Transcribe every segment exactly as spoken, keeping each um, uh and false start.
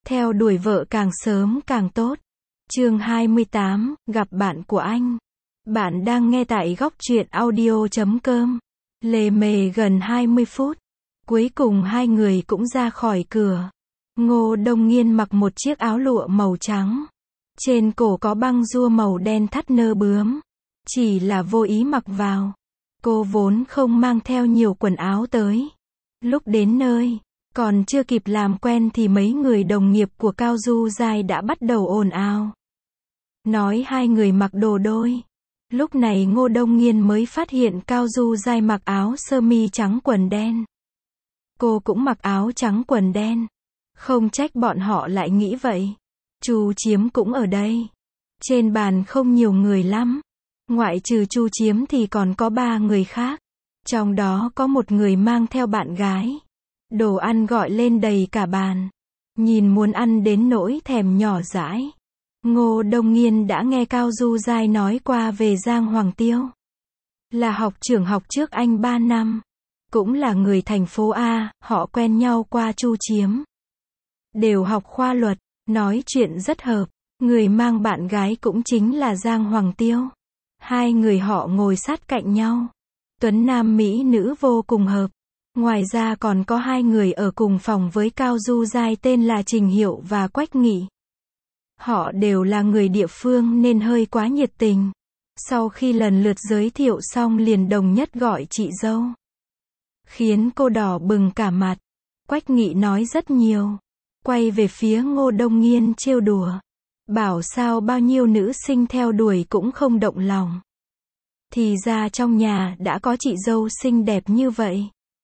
Theo đuổi vợ càng sớm càng tốt. Chương hai mươi tám, gặp bạn của anh. Bạn đang nghe tại góc truyện audio chấm com. Lề mề gần hai mươi phút. Cuối cùng hai người cũng ra khỏi cửa. Ngô Đông Nghiên mặc một chiếc áo lụa màu trắng. Trên cổ có băng rua màu đen thắt nơ bướm. Chỉ là vô ý mặc vào. Cô vốn không mang theo nhiều quần áo tới. Lúc đến nơi, còn chưa kịp làm quen thì mấy người đồng nghiệp của Cao Du Giai đã bắt đầu ồn ào. Nói hai người mặc đồ đôi. Lúc này Ngô Đông Nghiên mới phát hiện Cao Du Giai mặc áo sơ mi trắng quần đen. Cô cũng mặc áo trắng quần đen. Không trách bọn họ lại nghĩ vậy. Chu Chiếm cũng ở đây. Trên bàn không nhiều người lắm. Ngoại trừ Chu Chiếm thì còn có ba người khác. Trong đó có một người mang theo bạn gái. Đồ ăn gọi lên đầy cả bàn. Nhìn muốn ăn đến nỗi thèm nhỏ dãi. Ngô Đông Nghiên đã nghe Cao Du Giai nói qua về Giang Hoàng Tiêu. Là học trưởng học trước anh ba năm. Cũng là người thành phố A, họ quen nhau qua Chu Chiếm. Đều học khoa luật, nói chuyện rất hợp. Người mang bạn gái cũng chính là Giang Hoàng Tiêu. Hai người họ ngồi sát cạnh nhau. Tuấn nam mỹ nữ vô cùng hợp. Ngoài ra còn có hai người ở cùng phòng với Cao Du Giai tên là Trình Hiệu và Quách Nghị. Họ đều là người địa phương nên hơi quá nhiệt tình. Sau khi lần lượt giới thiệu xong liền đồng nhất gọi chị dâu. Khiến cô đỏ bừng cả mặt. Quách Nghị nói rất nhiều. Quay về phía Ngô Đông Nghiên trêu đùa. Bảo sao bao nhiêu nữ sinh theo đuổi cũng không động lòng. Thì ra trong nhà đã có chị dâu xinh đẹp như vậy.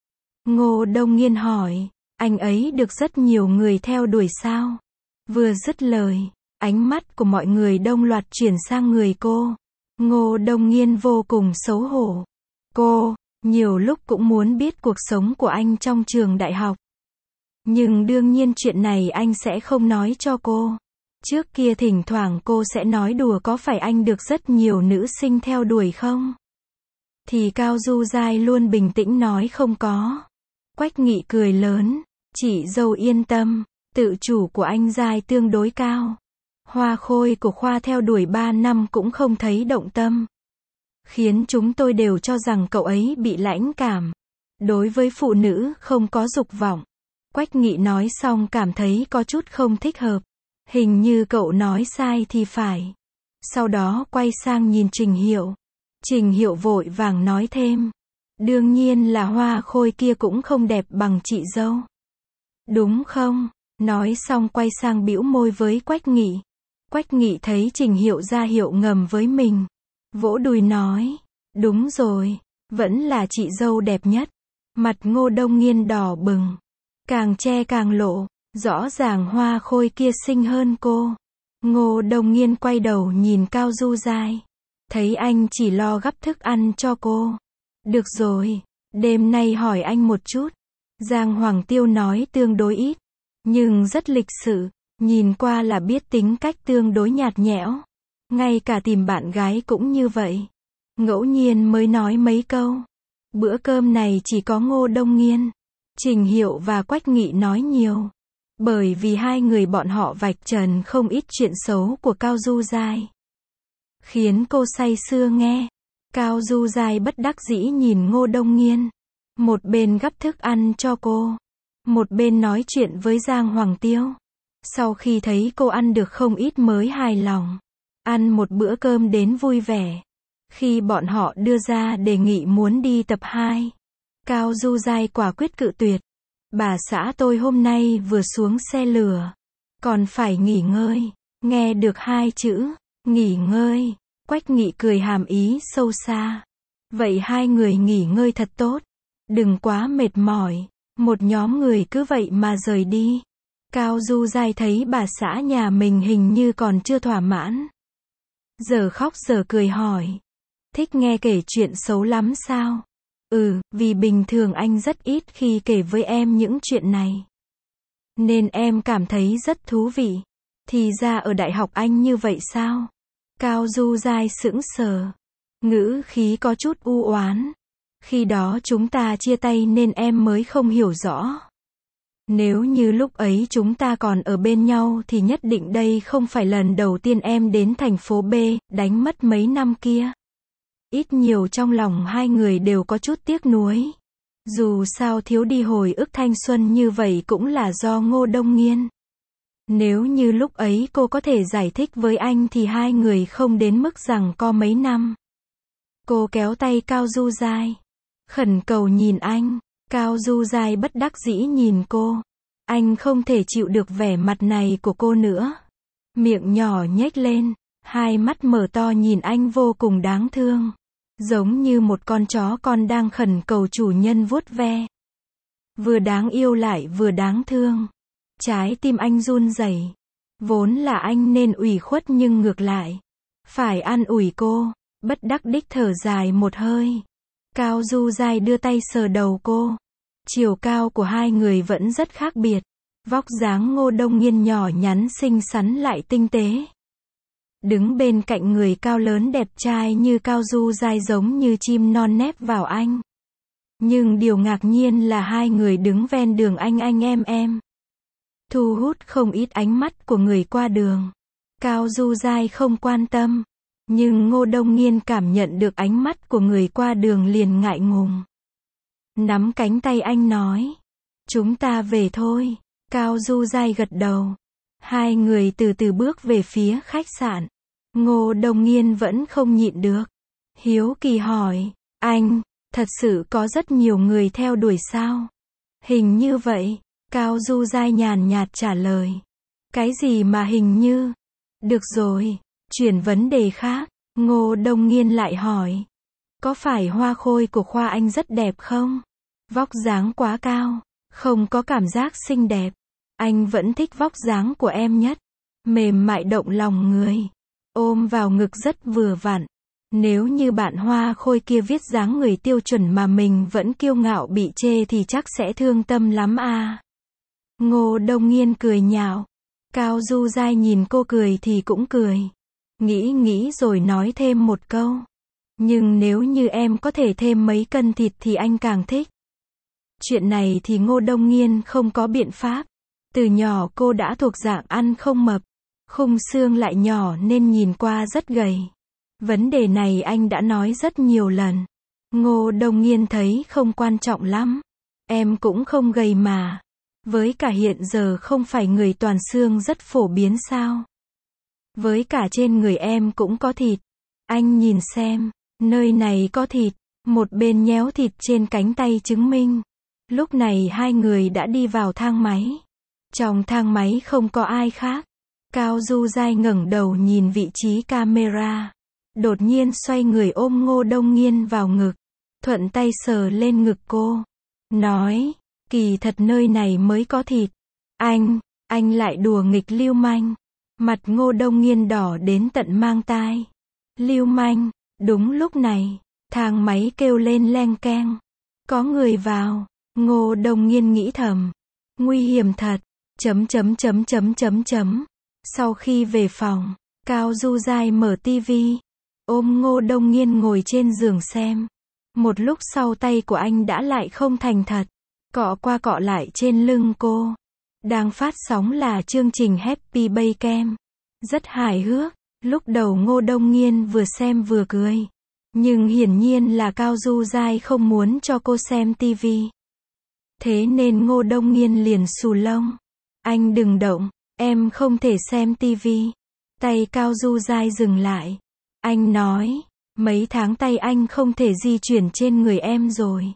Ngô Đông Nghiên hỏi, anh ấy được rất nhiều người theo đuổi sao? Vừa dứt lời, ánh mắt của mọi người đông loạt chuyển sang người cô. Ngô Đông Nghiên vô cùng xấu hổ. Cô, nhiều lúc cũng muốn biết cuộc sống của anh trong trường đại học. Nhưng đương nhiên chuyện này anh sẽ không nói cho cô. Trước kia thỉnh thoảng cô sẽ nói đùa có phải anh được rất nhiều nữ sinh theo đuổi không? Thì Cao Du Giai luôn bình tĩnh nói không có. Quách Nghị cười lớn, chị dâu yên tâm, tự chủ của anh Giai tương đối cao. Hoa khôi của khoa theo đuổi ba năm cũng không thấy động tâm. Khiến chúng tôi đều cho rằng cậu ấy bị lãnh cảm. Đối với phụ nữ không có dục vọng. Quách Nghị nói xong cảm thấy có chút không thích hợp. Hình như cậu nói sai thì phải. Sau đó quay sang nhìn Trình Hiệu. Trình Hiệu vội vàng nói thêm. Đương nhiên là hoa khôi kia cũng không đẹp bằng chị dâu. Đúng không? Nói xong quay sang bĩu môi với Quách Nghị. Quách Nghị thấy Trình Hiệu ra hiệu ngầm với mình. Vỗ đùi nói. Đúng rồi, vẫn là chị dâu đẹp nhất. Mặt Ngô Đông Nghiên đỏ bừng. Càng che càng lộ. Rõ ràng hoa khôi kia xinh hơn cô. Ngô Đông Nghiên quay đầu nhìn Cao Du Giai. Thấy anh chỉ lo gắp thức ăn cho cô. Được rồi, đêm nay hỏi anh một chút. Giang Hoàng Tiêu nói tương đối ít. Nhưng rất lịch sự. Nhìn qua là biết tính cách tương đối nhạt nhẽo. Ngay cả tìm bạn gái cũng như vậy. Ngẫu nhiên mới nói mấy câu. Bữa cơm này chỉ có Ngô Đông Nghiên, Trình Hiệu và Quách Nghị nói nhiều. Bởi vì hai người bọn họ vạch trần không ít chuyện xấu của Cao Du Giai. Khiến cô say sưa nghe. Cao Du Giai bất đắc dĩ nhìn Ngô Đông Nghiên. Một bên gắp thức ăn cho cô. Một bên nói chuyện với Giang Hoàng Tiêu. Sau khi thấy cô ăn được không ít mới hài lòng. Ăn một bữa cơm đến vui vẻ. Khi bọn họ đưa ra đề nghị muốn đi tập hai. Cao Du Giai quả quyết cự tuyệt. Bà xã tôi hôm nay vừa xuống xe lửa. Còn phải nghỉ ngơi. Nghe được hai chữ, nghỉ ngơi. Quách Nghị cười hàm ý sâu xa. Vậy hai người nghỉ ngơi thật tốt. Đừng quá mệt mỏi. Một nhóm người cứ vậy mà rời đi. Cao Du Giai thấy bà xã nhà mình hình như còn chưa thỏa mãn. Giờ khóc giờ cười hỏi. Thích nghe kể chuyện xấu lắm sao? Ừ, vì bình thường anh rất ít khi kể với em những chuyện này. Nên em cảm thấy rất thú vị. Thì ra ở đại học anh như vậy sao? Cao Du Giai sững sờ. Ngữ khí có chút u oán. Khi đó chúng ta chia tay nên em mới không hiểu rõ. Nếu như lúc ấy chúng ta còn ở bên nhau thì nhất định đây không phải lần đầu tiên em đến thành phố B, đánh mất mấy năm kia. Ít nhiều trong lòng hai người đều có chút tiếc nuối. Dù sao thiếu đi hồi ức thanh xuân như vậy cũng là do Ngô Đông Nghiên. Nếu như lúc ấy cô có thể giải thích với anh thì hai người không đến mức giằng co mấy năm. Cô kéo tay Cao Du Giai, khẩn cầu nhìn anh. Cao Du Giai bất đắc dĩ nhìn cô. Anh không thể chịu được vẻ mặt này của cô nữa. Miệng nhỏ nhếch lên, hai mắt mở to nhìn anh vô cùng đáng thương. Giống như một con chó con đang khẩn cầu chủ nhân vuốt ve. Vừa đáng yêu lại vừa đáng thương. Trái tim anh run rẩy. Vốn là anh nên ủy khuất nhưng ngược lại phải an ủi cô. Bất đắc đích thở dài một hơi. Cao Du Giai đưa tay sờ đầu cô. Chiều cao của hai người vẫn rất khác biệt. Vóc dáng Ngô Đông Nghiên nhỏ nhắn xinh xắn lại tinh tế. Đứng bên cạnh người cao lớn đẹp trai như Cao Du Giai giống như chim non nép vào anh. Nhưng điều ngạc nhiên là hai người đứng ven đường anh anh em em. Thu hút không ít ánh mắt của người qua đường. Cao Du Giai không quan tâm. Nhưng Ngô Đông Nghiên cảm nhận được ánh mắt của người qua đường liền ngại ngùng. Nắm cánh tay anh nói. Chúng ta về thôi. Cao Du Giai gật đầu. Hai người từ từ bước về phía khách sạn. Ngô Đông Nghiên vẫn không nhịn được. Hiếu kỳ hỏi. Anh, thật sự có rất nhiều người theo đuổi sao? Hình như vậy. Cao Du Giai nhàn nhạt trả lời. Cái gì mà hình như? Được rồi. Chuyển vấn đề khác. Ngô Đông Nghiên lại hỏi. Có phải Hoa Khôi của khoa anh rất đẹp không? Vóc dáng quá cao. Không có cảm giác xinh đẹp. Anh vẫn thích vóc dáng của em nhất. Mềm mại động lòng người. Ôm vào ngực rất vừa vặn. Nếu như bạn Hoa Khôi kia viết dáng người tiêu chuẩn mà mình vẫn kiêu ngạo bị chê thì chắc sẽ thương tâm lắm à. Ngô Đông Nghiên cười nhạo. Cao Du Giai nhìn cô cười thì cũng cười. Nghĩ nghĩ rồi nói thêm một câu. Nhưng nếu như em có thể thêm mấy cân thịt thì anh càng thích. Chuyện này thì Ngô Đông Nghiên không có biện pháp. Từ nhỏ cô đã thuộc dạng ăn không mập. Khung xương lại nhỏ nên nhìn qua rất gầy. Vấn đề này anh đã nói rất nhiều lần. Ngô Đông Nghiên thấy không quan trọng lắm. Em cũng không gầy mà. Với cả hiện giờ không phải người toàn xương rất phổ biến sao? Với cả trên người em cũng có thịt. Anh nhìn xem, nơi này có thịt. Một bên nhéo thịt trên cánh tay chứng minh. Lúc này hai người đã đi vào thang máy. Trong thang máy không có ai khác. Cao Du Giai ngẩng đầu nhìn vị trí camera. Đột nhiên xoay người ôm Ngô Đông Nghiên vào ngực. Thuận tay sờ lên ngực cô. Nói, kỳ thật nơi này mới có thịt. Anh, anh lại đùa nghịch lưu manh. Mặt Ngô Đông Nghiên đỏ đến tận mang tai. Lưu manh, đúng lúc này, thang máy kêu lên leng keng. Có người vào. Ngô Đông Nghiên nghĩ thầm. Nguy hiểm thật. Chấm chấm chấm chấm chấm chấm. Sau khi về phòng, Cao Du Giai mở tivi. Ôm Ngô Đông Nghiên ngồi trên giường xem. Một lúc sau tay của anh đã lại không thành thật. Cọ qua cọ lại trên lưng cô. Đang phát sóng là chương trình Happy Bay Kem. Rất hài hước. Lúc đầu Ngô Đông Nghiên vừa xem vừa cười. Nhưng hiển nhiên là Cao Du Giai không muốn cho cô xem tivi. Thế nên Ngô Đông Nghiên liền xù lông. Anh đừng động, em không thể xem tivi. Tay Cao Du Giai dừng lại. Anh nói, mấy tháng tay anh không thể di chuyển trên người em rồi.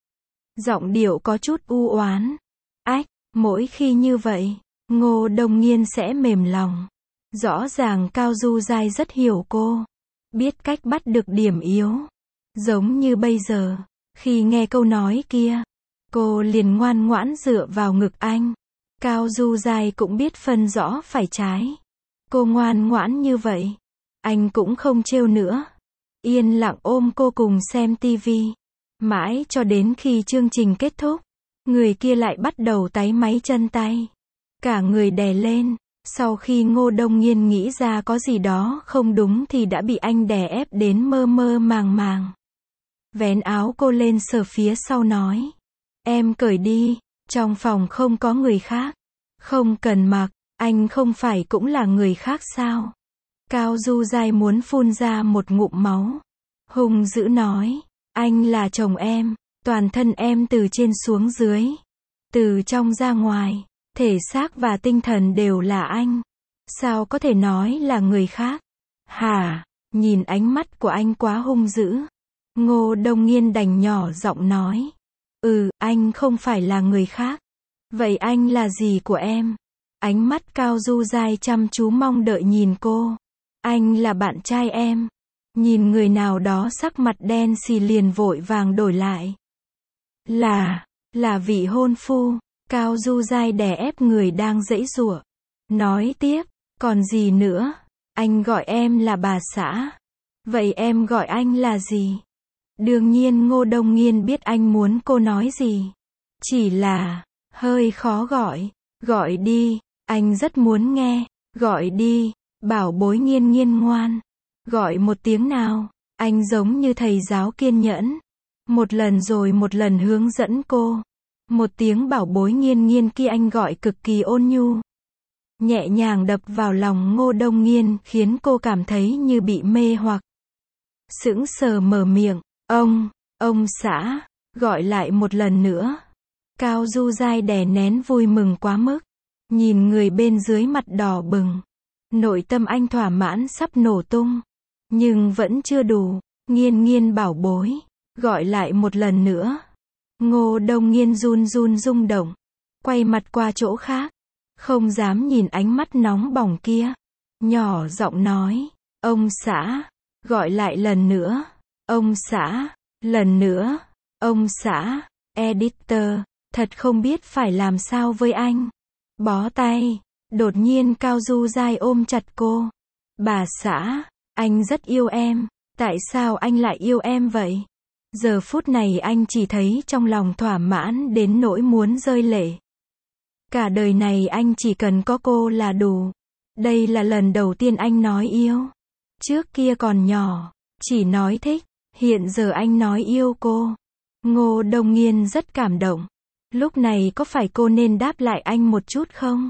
Giọng điệu có chút u oán. Ách, mỗi khi như vậy, Ngô Đông Nghiên sẽ mềm lòng. Rõ ràng Cao Du Giai rất hiểu cô. Biết cách bắt được điểm yếu. Giống như bây giờ, khi nghe câu nói kia, cô liền ngoan ngoãn dựa vào ngực anh. Cao Du Giai cũng biết phân rõ phải trái. Cô ngoan ngoãn như vậy, anh cũng không trêu nữa. Yên lặng ôm cô cùng xem tivi. Mãi cho đến khi chương trình kết thúc, người kia lại bắt đầu táy máy chân tay. Cả người đè lên. Sau khi Ngô Đông Nghiên nghĩ ra có gì đó không đúng thì đã bị anh đè ép đến mơ mơ màng màng. Vén áo cô lên sờ phía sau nói. Em cởi đi. Trong phòng không có người khác. Không cần mặc, anh không phải cũng là người khác sao? Cao Du Giai muốn phun ra một ngụm máu. Hung dữ nói, anh là chồng em, toàn thân em từ trên xuống dưới, từ trong ra ngoài, thể xác và tinh thần đều là anh. Sao có thể nói là người khác? Hả? Nhìn ánh mắt của anh quá hung dữ. Ngô Đông Nghiên đành nhỏ giọng nói. Ừ, anh không phải là người khác. Vậy anh là gì của em? Ánh mắt Cao Du Giai chăm chú mong đợi nhìn cô. Anh là bạn trai em. Nhìn người nào đó sắc mặt đen xì liền vội vàng đổi lại. Là, là vị hôn phu. Cao Du Giai đè ép người đang giãy giụa. Nói tiếp, còn gì nữa? Anh gọi em là bà xã. Vậy em gọi anh là gì? Đương nhiên Ngô Đông Nghiên biết anh muốn cô nói gì. Chỉ là, hơi khó gọi. Gọi đi, anh rất muốn nghe. Gọi đi, bảo bối Nghiên Nghiên ngoan. Gọi một tiếng nào. Anh giống như thầy giáo kiên nhẫn. Một lần rồi một lần hướng dẫn cô. Một tiếng bảo bối Nghiên Nghiên kia anh gọi cực kỳ ôn nhu. Nhẹ nhàng đập vào lòng Ngô Đông Nghiên khiến cô cảm thấy như bị mê hoặc. Sững sờ mở miệng, ông, ông xã, gọi lại một lần nữa. Cao Du Giai đè nén vui mừng quá mức. Nhìn người bên dưới mặt đỏ bừng. Nội tâm anh thỏa mãn sắp nổ tung. Nhưng vẫn chưa đủ. Nghiên Nghiên bảo bối. Gọi lại một lần nữa. Ngô Đông Nghiên run run rung động. Quay mặt qua chỗ khác. Không dám nhìn ánh mắt nóng bỏng kia. Nhỏ giọng nói. Ông xã. Gọi lại lần nữa. Ông xã. Lần nữa. Ông xã. Editor. Thật không biết phải làm sao với anh. Bó tay. Đột nhiên Cao Du Giai ôm chặt cô. Bà xã. Anh rất yêu em. Tại sao anh lại yêu em vậy? Giờ phút này anh chỉ thấy trong lòng thỏa mãn đến nỗi muốn rơi lệ. Cả đời này anh chỉ cần có cô là đủ. Đây là lần đầu tiên anh nói yêu. Trước kia còn nhỏ, chỉ nói thích. Hiện giờ anh nói yêu cô. Ngô Đông Nghiên rất cảm động. Lúc này có phải cô nên đáp lại anh một chút không?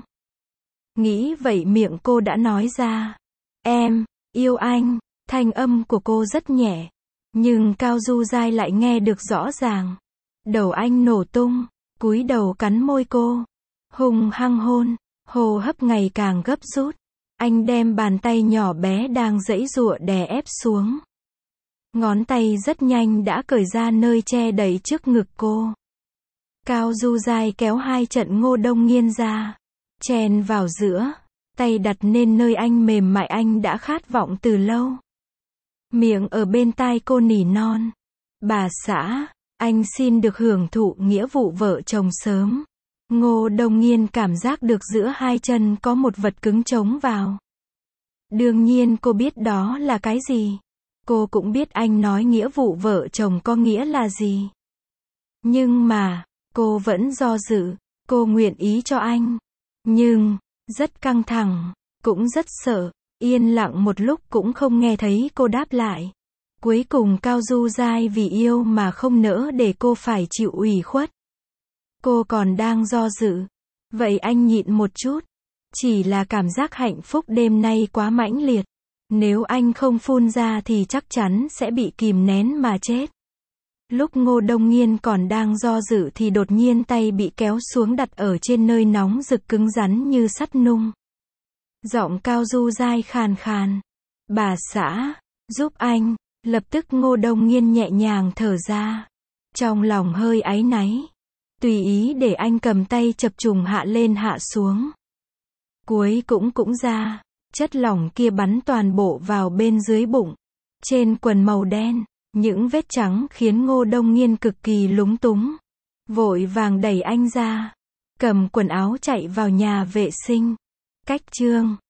Nghĩ vậy miệng cô đã nói ra. Em, yêu anh. Thanh âm của cô rất nhẹ. Nhưng Cao Du Giai lại nghe được rõ ràng. Đầu anh nổ tung. Cúi đầu cắn môi cô. Hung hăng hôn. Hô hấp ngày càng gấp rút. Anh đem bàn tay nhỏ bé đang giãy giụa đè ép xuống. Ngón tay rất nhanh đã cởi ra nơi che đậy trước ngực cô. Cao Du Giai kéo hai trận Ngô Đông Nghiên ra. Chèn vào giữa. Tay đặt lên nơi anh mềm mại anh đã khát vọng từ lâu. Miệng ở bên tai cô nỉ non. Bà xã, anh xin được hưởng thụ nghĩa vụ vợ chồng sớm. Ngô Đông Nghiên cảm giác được giữa hai chân có một vật cứng chống vào. Đương nhiên cô biết đó là cái gì. Cô cũng biết anh nói nghĩa vụ vợ chồng có nghĩa là gì. Nhưng mà, cô vẫn do dự. Cô nguyện ý cho anh. Nhưng, rất căng thẳng, cũng rất sợ. Yên lặng một lúc cũng không nghe thấy cô đáp lại. Cuối cùng Cao Du Giai vì yêu mà không nỡ để cô phải chịu ủy khuất. Cô còn đang do dự. Vậy anh nhịn một chút. Chỉ là cảm giác hạnh phúc đêm nay quá mãnh liệt. Nếu anh không phun ra thì chắc chắn sẽ bị kìm nén mà chết. Lúc Ngô Đông Nghiên còn đang do dự thì đột nhiên tay bị kéo xuống đặt ở trên nơi nóng rực cứng rắn như sắt nung. Giọng Cao Du Giai khàn khàn. Bà xã, giúp anh. Lập tức Ngô Đông Nghiên nhẹ nhàng thở ra. Trong lòng hơi áy náy. Tùy ý để anh cầm tay chập trùng hạ lên hạ xuống. Cuối cũng cũng ra. Chất lỏng kia bắn toàn bộ vào bên dưới bụng. Trên quần màu đen. Những vết trắng khiến Ngô Đông Nghiên cực kỳ lúng túng. Vội vàng đẩy anh ra. Cầm quần áo chạy vào nhà vệ sinh. Cách chương